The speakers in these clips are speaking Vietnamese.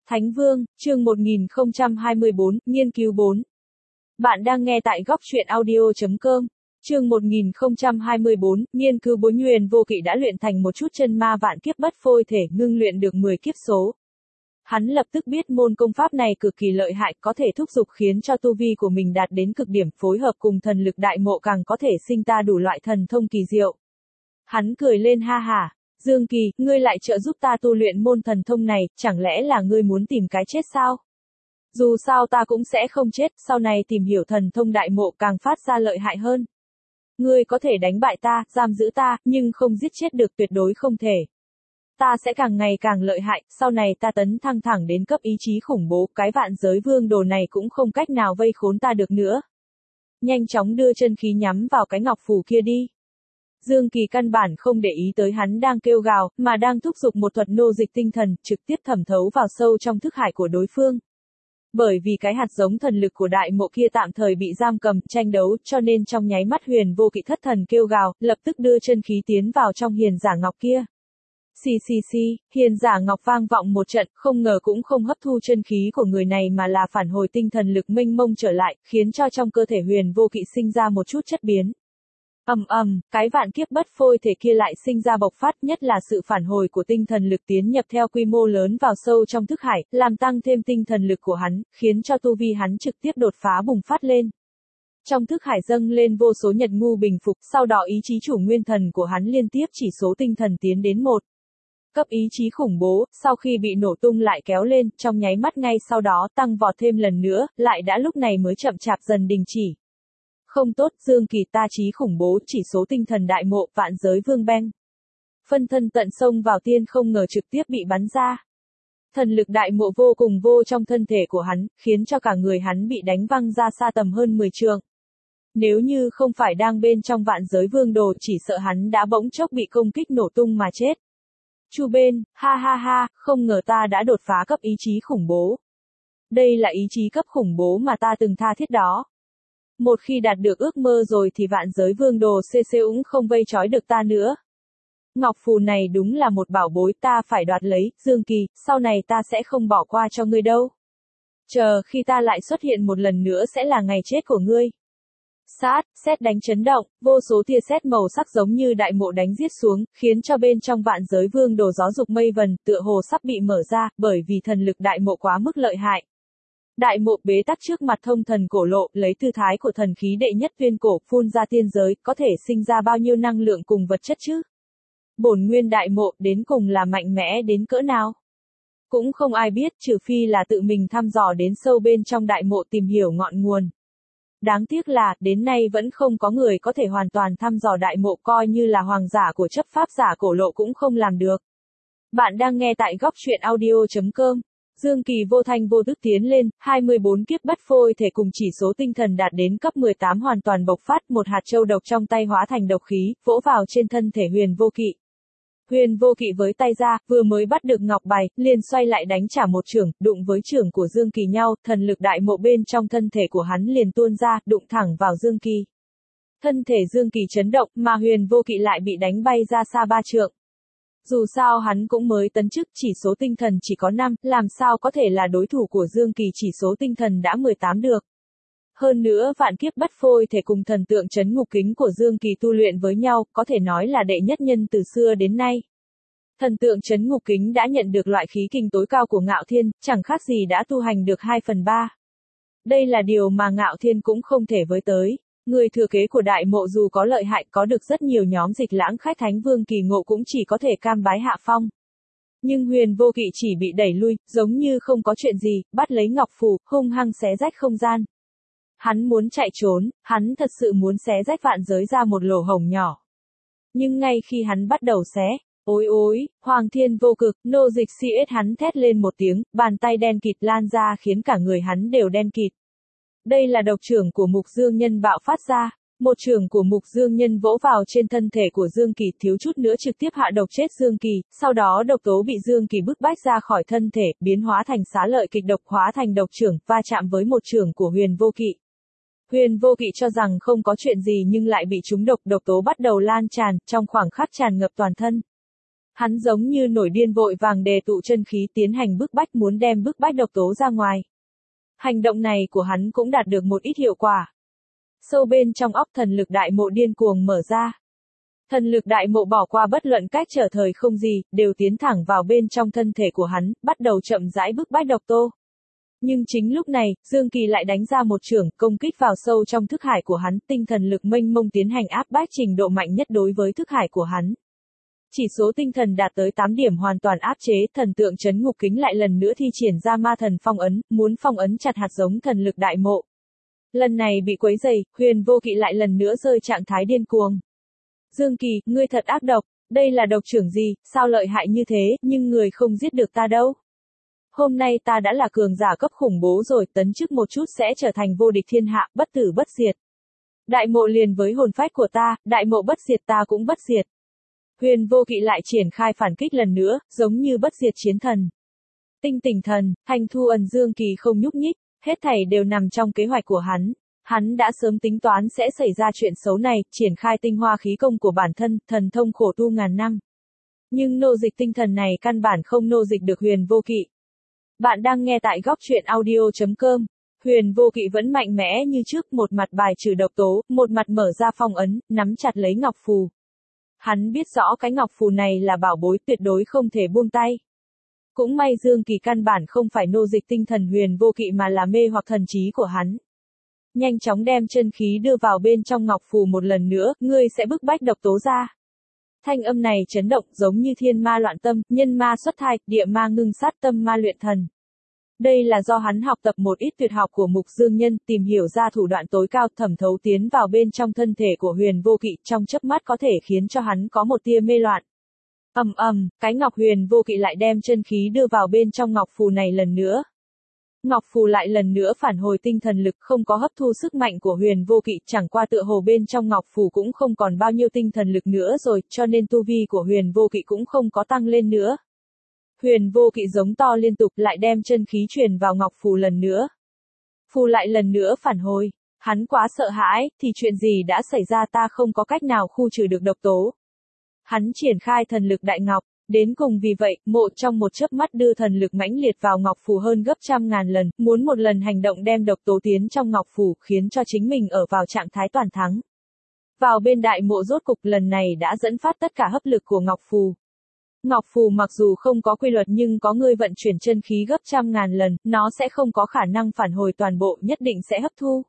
Thánh Vương, chương 1024, nghiên cứu 4. Bạn đang nghe tại góc truyện audio.com. Chương 1024, nghiên cứu 4. Huyền Vô Kỵ đã luyện thành một chút chân ma vạn kiếp bất phôi thể, ngưng luyện được 10 kiếp số. Hắn lập tức biết môn công pháp này cực kỳ lợi hại, có thể thúc giục khiến cho tu vi của mình đạt đến cực điểm, phối hợp cùng thần lực đại mộ càng có thể sinh ta đủ loại thần thông kỳ diệu. Hắn cười lên ha hả. Dương Kỳ, ngươi lại trợ giúp ta tu luyện môn thần thông này, chẳng lẽ là ngươi muốn tìm cái chết sao? Dù sao ta cũng sẽ không chết, sau này tìm hiểu thần thông đại mộ càng phát ra lợi hại hơn. Ngươi có thể đánh bại ta, giam giữ ta, nhưng không giết chết được, tuyệt đối không thể. Ta sẽ càng ngày càng lợi hại, sau này ta tấn thăng thẳng đến cấp ý chí khủng bố, cái vạn giới vương đồ này cũng không cách nào vây khốn ta được nữa. Nhanh chóng đưa chân khí nhắm vào cái ngọc phù kia đi. Dương Kỳ căn bản không để ý tới hắn đang kêu gào, mà đang thúc giục một thuật nô dịch tinh thần, trực tiếp thẩm thấu vào sâu trong thức hải của đối phương. Bởi vì cái hạt giống thần lực của đại mộ kia tạm thời bị giam cầm, tranh đấu, cho nên trong nháy mắt Huyền Vô Kỵ thất thần kêu gào, lập tức đưa chân khí tiến vào trong hiền giả ngọc kia. Xì xì xì, hiền giả ngọc vang vọng một trận, không ngờ cũng không hấp thu chân khí của người này mà là phản hồi tinh thần lực mênh mông trở lại, khiến cho trong cơ thể Huyền Vô Kỵ sinh ra một chút chất biến. Cái vạn kiếp bất phôi thể kia lại sinh ra bộc phát, nhất là sự phản hồi của tinh thần lực tiến nhập theo quy mô lớn vào sâu trong thức hải, làm tăng thêm tinh thần lực của hắn, khiến cho tu vi hắn trực tiếp đột phá bùng phát lên. Trong thức hải dâng lên vô số nhật ngu bình phục, sau đó ý chí chủ nguyên thần của hắn liên tiếp chỉ số tinh thần tiến đến 1 cấp ý chí khủng bố, sau khi bị nổ tung lại kéo lên, trong nháy mắt ngay sau đó tăng vọt thêm lần nữa, lại đã lúc này mới chậm chạp dần đình chỉ. Không tốt, Dương Kỳ, ta chí khủng bố, chỉ số tinh thần đại mộ, vạn giới vương beng. Phân thân tận sông vào tiên không ngờ trực tiếp bị bắn ra. Thần lực đại mộ vô cùng vô trong thân thể của hắn, khiến cho cả người hắn bị đánh văng ra xa tầm hơn 10 trượng. Nếu như không phải đang bên trong vạn giới vương đồ, chỉ sợ hắn đã bỗng chốc bị công kích nổ tung mà chết. Chu bên, ha ha ha, không ngờ ta đã đột phá cấp ý chí khủng bố. Đây là ý chí cấp khủng bố mà ta từng tha thiết đó. Một khi đạt được ước mơ rồi thì vạn giới vương đồ CC cũng không vây trói được ta nữa. Ngọc phù này đúng là một bảo bối, ta phải đoạt lấy, Dương Kỳ, sau này ta sẽ không bỏ qua cho ngươi đâu. Chờ khi ta lại xuất hiện một lần nữa sẽ là ngày chết của ngươi. Sát, sét đánh chấn động, vô số tia sét màu sắc giống như đại mộ đánh giết xuống, khiến cho bên trong vạn giới vương đồ gió dục mây vần, tựa hồ sắp bị mở ra, bởi vì thần lực đại mộ quá mức lợi hại. Đại mộ bế tắc trước mặt thông thần cổ lộ, lấy tư thái của thần khí đệ nhất tuyên cổ, phun ra tiên giới, có thể sinh ra bao nhiêu năng lượng cùng vật chất chứ? Bổn nguyên đại mộ, đến cùng là mạnh mẽ đến cỡ nào? Cũng không ai biết, trừ phi là tự mình thăm dò đến sâu bên trong đại mộ tìm hiểu ngọn nguồn. Đáng tiếc là, đến nay vẫn không có người có thể hoàn toàn thăm dò đại mộ, coi như là hoàng giả của chấp pháp giả cổ lộ cũng không làm được. Bạn đang nghe tại góc truyện audio.com. Dương Kỳ vô thanh vô tức tiến lên, 24 kiếp bất phôi thể cùng chỉ số tinh thần đạt đến cấp 18 hoàn toàn bộc phát, một hạt châu độc trong tay hóa thành độc khí, vỗ vào trên thân thể Huyền Vô Kỵ. Huyền Vô Kỵ với tay ra, vừa mới bắt được ngọc bài, liền xoay lại đánh trả một chưởng, đụng với chưởng của Dương Kỳ nhau, thần lực đại mộ bên trong thân thể của hắn liền tuôn ra, đụng thẳng vào Dương Kỳ. Thân thể Dương Kỳ chấn động, mà Huyền Vô Kỵ lại bị đánh bay ra xa 3 trượng. Dù sao hắn cũng mới tấn chức, chỉ số tinh thần chỉ có 5, làm sao có thể là đối thủ của Dương Kỳ chỉ số tinh thần đã 18 được. Hơn nữa vạn kiếp bất phôi thể cùng thần tượng chấn ngục kính của Dương Kỳ tu luyện với nhau, có thể nói là đệ nhất nhân từ xưa đến nay. Thần tượng chấn ngục kính đã nhận được loại khí kinh tối cao của Ngạo Thiên, chẳng khác gì đã tu hành được 2/3. Đây là điều mà Ngạo Thiên cũng không thể với tới. Người thừa kế của đại mộ dù có lợi hại, có được rất nhiều nhóm dịch lãng khách thánh vương kỳ ngộ cũng chỉ có thể cam bái hạ phong. Nhưng Huyền Vô Kỵ chỉ bị đẩy lui, giống như không có chuyện gì, bắt lấy ngọc phù, hung hăng xé rách không gian. Hắn muốn chạy trốn, hắn thật sự muốn xé rách vạn giới ra một lỗ hổng nhỏ. Nhưng ngay khi hắn bắt đầu xé, ối ối, Hoàng Thiên vô cực, nô dịch CS hắn thét lên một tiếng, bàn tay đen kịt lan ra khiến cả người hắn đều đen kịt. Đây là độc chưởng của Mục Dương Nhân bạo phát ra, một chưởng của Mục Dương Nhân vỗ vào trên thân thể của Dương Kỳ, thiếu chút nữa trực tiếp hạ độc chết Dương Kỳ, sau đó độc tố bị Dương Kỳ bức bách ra khỏi thân thể, biến hóa thành xá lợi kịch độc, hóa thành độc chưởng, va chạm với một chưởng của Huyền Vô Kỵ. Huyền Vô Kỵ cho rằng không có chuyện gì nhưng lại bị trúng độc, độc tố bắt đầu lan tràn, trong khoảng khắc tràn ngập toàn thân. Hắn giống như nổi điên vội vàng đề tụ chân khí tiến hành bức bách muốn đem bức bách độc tố ra ngoài. Hành động này của hắn cũng đạt được một ít hiệu quả. Sâu bên trong óc thần lực đại mộ điên cuồng mở ra. Thần lực đại mộ bỏ qua bất luận cách trở thời không gì, đều tiến thẳng vào bên trong thân thể của hắn, bắt đầu chậm rãi bức bách độc tô. Nhưng chính lúc này, Dương Kỳ lại đánh ra một chưởng, công kích vào sâu trong thức hải của hắn, tinh thần lực mênh mông tiến hành áp bách trình độ mạnh nhất đối với thức hải của hắn. Chỉ số tinh thần đạt tới 8 điểm hoàn toàn áp chế, thần tượng chấn ngục kính lại lần nữa thi triển ra ma thần phong ấn, muốn phong ấn chặt hạt giống thần lực đại mộ. Lần này bị quấy dày, Huyền Vô Kỵ lại lần nữa rơi trạng thái điên cuồng. Dương Kỳ, ngươi thật ác độc, đây là độc trưởng gì, sao lợi hại như thế, nhưng người không giết được ta đâu. Hôm nay ta đã là cường giả cấp khủng bố rồi, tấn chức một chút sẽ trở thành vô địch thiên hạ, bất tử bất diệt. Đại mộ liền với hồn phách của ta, đại mộ bất diệt ta cũng bất diệt. Huyền Vô Kỵ lại triển khai phản kích lần nữa, giống như bất diệt chiến thần. Tinh tỉnh thần, Thanh Thu ẩn Dương Kỳ không nhúc nhích, hết thảy đều nằm trong kế hoạch của hắn. Hắn đã sớm tính toán sẽ xảy ra chuyện xấu này, triển khai tinh hoa khí công của bản thân, thần thông khổ tu ngàn năm. Nhưng nô dịch tinh thần này căn bản không nô dịch được Huyền Vô Kỵ. Bạn đang nghe tại góc truyện audio.com. Huyền Vô Kỵ vẫn mạnh mẽ như trước, một mặt bài trừ độc tố, một mặt mở ra phong ấn, nắm chặt lấy ngọc phù. Hắn biết rõ cái ngọc phù này là bảo bối, tuyệt đối không thể buông tay. Cũng may Dương Kỳ căn bản không phải nô dịch tinh thần Huyền Vô Kỵ mà là mê hoặc thần trí của hắn. Nhanh chóng đem chân khí đưa vào bên trong ngọc phù một lần nữa, ngươi sẽ bức bách độc tố ra. Thanh âm này chấn động giống như thiên ma loạn tâm, nhân ma xuất thai, địa ma ngưng sát, tâm ma luyện thần. Đây là do hắn học tập một ít tuyệt học của Mục Dương Nhân, tìm hiểu ra thủ đoạn tối cao thẩm thấu tiến vào bên trong thân thể của Huyền Vô Kỵ, trong chớp mắt có thể khiến cho hắn có một tia mê loạn. Cái ngọc Huyền Vô Kỵ lại đem chân khí đưa vào bên trong ngọc phù này lần nữa. Ngọc phù lại lần nữa phản hồi tinh thần lực, không có hấp thu sức mạnh của Huyền Vô Kỵ, chẳng qua tựa hồ bên trong ngọc phù cũng không còn bao nhiêu tinh thần lực nữa rồi, cho nên tu vi của Huyền Vô Kỵ cũng không có tăng lên nữa. Huyền Vô Kỵ giống to liên tục, lại đem chân khí truyền vào ngọc phù lần nữa. Phù lại lần nữa phản hồi, hắn quá sợ hãi, thì chuyện gì đã xảy ra, ta không có cách nào khu trừ được độc tố. Hắn triển khai thần lực đại ngọc, đến cùng vì vậy, mộ trong một chớp mắt đưa thần lực mãnh liệt vào ngọc phù hơn gấp trăm ngàn lần, muốn một lần hành động đem độc tố tiến trong ngọc phù, khiến cho chính mình ở vào trạng thái toàn thắng. Vào bên đại mộ rốt cục lần này đã dẫn phát tất cả hấp lực của ngọc phù. Ngọc phù mặc dù không có quy luật nhưng có người vận chuyển chân khí gấp trăm ngàn lần, nó sẽ không có khả năng phản hồi toàn bộ, nhất định sẽ hấp thu.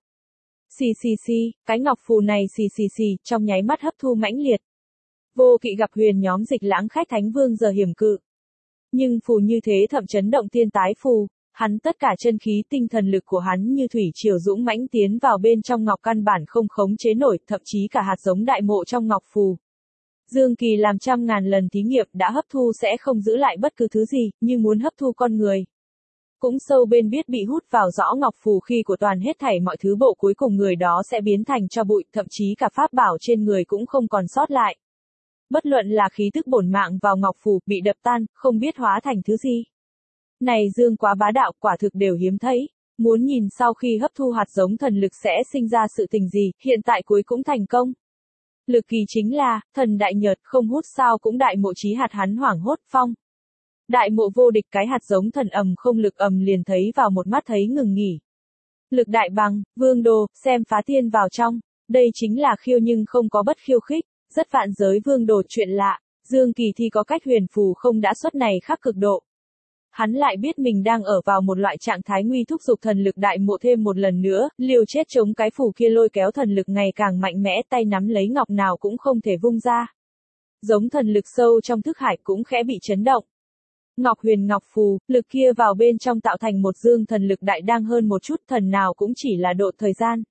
Cái ngọc phù này trong nháy mắt hấp thu mãnh liệt. Vô Kỵ gặp Huyền nhóm Dịch Lãng khách Thánh Vương giờ hiểm cự. Nhưng phù như thế thậm chấn động thiên tái phù, hắn tất cả chân khí tinh thần lực của hắn như thủy triều dũng mãnh tiến vào bên trong ngọc, căn bản không khống chế nổi, thậm chí cả hạt giống đại mộ trong ngọc phù. Dương Kỳ làm trăm ngàn lần thí nghiệm đã hấp thu sẽ không giữ lại bất cứ thứ gì, như muốn hấp thu con người. Cũng sâu bên biết bị hút vào rõ ngọc phù khi của toàn hết thảy mọi thứ bộ, cuối cùng người đó sẽ biến thành tro bụi, thậm chí cả pháp bảo trên người cũng không còn sót lại. Bất luận là khí tức bổn mạng vào ngọc phù, bị đập tan, không biết hóa thành thứ gì. Này Dương quá bá đạo, quả thực đều hiếm thấy. Muốn nhìn sau khi hấp thu hạt giống thần lực sẽ sinh ra sự tình gì, hiện tại cuối cũng thành công. Lực kỳ chính là, thần đại nhợt, không hút sao cũng đại mộ chí hạt, hắn hoảng hốt phong. Đại mộ vô địch, cái hạt giống thần không lực liền thấy vào một mắt thấy ngừng nghỉ. Lực đại bằng, vương đồ, xem phá thiên vào trong. Đây chính là khiêu nhưng không có bất khiêu khích, rất vạn giới vương đồ, chuyện lạ. Dương Kỳ thì có cách huyền phù không đã xuất này khắc cực độ. Hắn lại biết mình đang ở vào một loại trạng thái nguy, thúc giục thần lực đại mộ thêm một lần nữa, liều chết chống cái phù kia, lôi kéo thần lực ngày càng mạnh mẽ, tay nắm lấy ngọc nào cũng không thể vung ra. Giống thần lực sâu trong thức hải cũng khẽ bị chấn động. Ngọc huyền ngọc phù, lực kia vào bên trong tạo thành một dương thần lực đại đang hơn một chút, thần nào cũng chỉ là độ thời gian.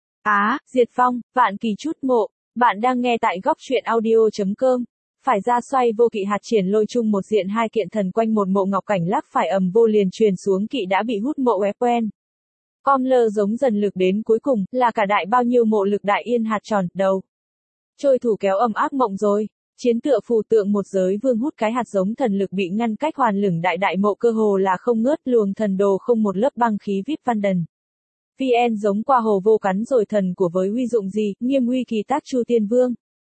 Diệt phong, vạn kỳ chút mộ, bạn đang nghe tại góc truyện audio.com. Phải ra xoay Vô Kỵ hạt triển lôi chung một diện hai kiện thần quanh một mộ ngọc cảnh lắc phải vô liền truyền xuống, Kỵ đã bị hút mộ ép quen. Com lơ giống dần lực đến cuối cùng, là cả đại bao nhiêu mộ lực đại yên hạt tròn, đầu. Trôi thủ kéo ác mộng rồi. Chiến tựa phù tượng một giới vương hút cái hạt giống thần lực bị ngăn cách hoàn lửng đại mộ cơ hồ là không ngớt, luồng thần đồ không một lớp băng khí vip văn đần. VN giống qua hồ vô cắn rồi thần của với huy dụng gì, nghiêm huy kỳ tác Chu Tiên Vương.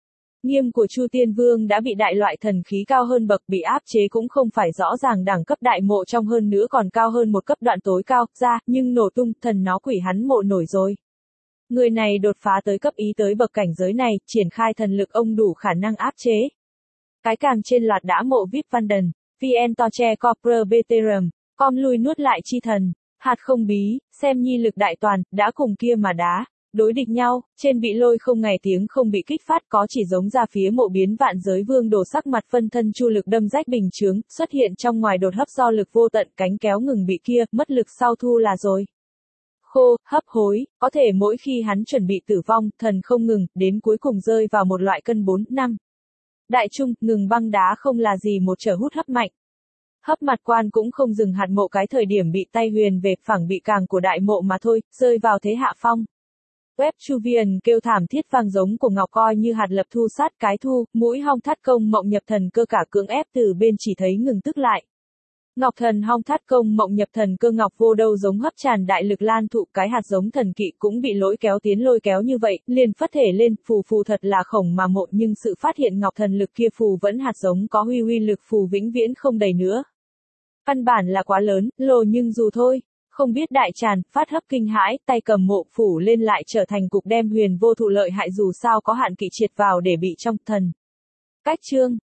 Nghiêm của Chu Tiên Vương đã bị đại loại thần khí cao hơn bậc bị áp chế cũng không phải rõ ràng đẳng cấp đại mộ trong hơn nữa còn cao hơn một cấp đoạn tối cao ra, nhưng nổ tung thần nó quỷ hắn mộ nổi rồi. Người này đột phá tới cấp ý tới bậc cảnh giới này, triển khai thần lực ông đủ khả năng áp chế. Cái càng trên loạt đã mộ VIP Vanden, VN Torche Corpore Beterum, com lui nuốt lại chi thần, hạt không bí, xem nhi lực đại toàn, đã cùng kia mà đá. Đối địch nhau, trên bị lôi không ngày tiếng không bị kích phát có chỉ giống ra phía mộ biến vạn giới vương đổ sắc mặt phân thân chu lực đâm rách bình chướng, xuất hiện trong ngoài đột hấp do lực vô tận cánh kéo ngừng bị kia, mất lực sau thu là rồi. Khô, hấp hối, có thể mỗi khi hắn chuẩn bị tử vong, thần không ngừng, đến cuối cùng rơi vào một loại cân 4, 5. Đại trung, ngừng băng đá không là gì một trở hút hấp mạnh. Hấp mặt quan cũng không dừng hạt mộ cái thời điểm bị tay huyền về phẳng bị càng của đại mộ mà thôi, rơi vào thế hạ phong. Web Chuvian kêu thảm thiết vang giống của Ngọc coi như hạt lập thu sát cái thu, mũi hong thắt công mộng nhập thần cơ cả cưỡng ép từ bên chỉ thấy ngừng tức lại. Ngọc thần hong thắt công mộng nhập thần cơ ngọc vô đâu giống hấp tràn đại lực lan thụ cái hạt giống thần kỵ cũng bị lỗi kéo tiến lôi kéo như vậy, liền phất thể lên, phù thật là khổng mà mộ nhưng sự phát hiện ngọc thần lực kia phù vẫn hạt giống có huy lực phù vĩnh viễn không đầy nữa. Căn bản là quá lớn, lồ nhưng dù thôi. Không biết đại tràn, phát hấp kinh hãi, tay cầm mộ phủ lên lại trở thành cục đem huyền vô thụ lợi hại dù sao có hạn kỵ triệt vào để bị trong thần. Cách chương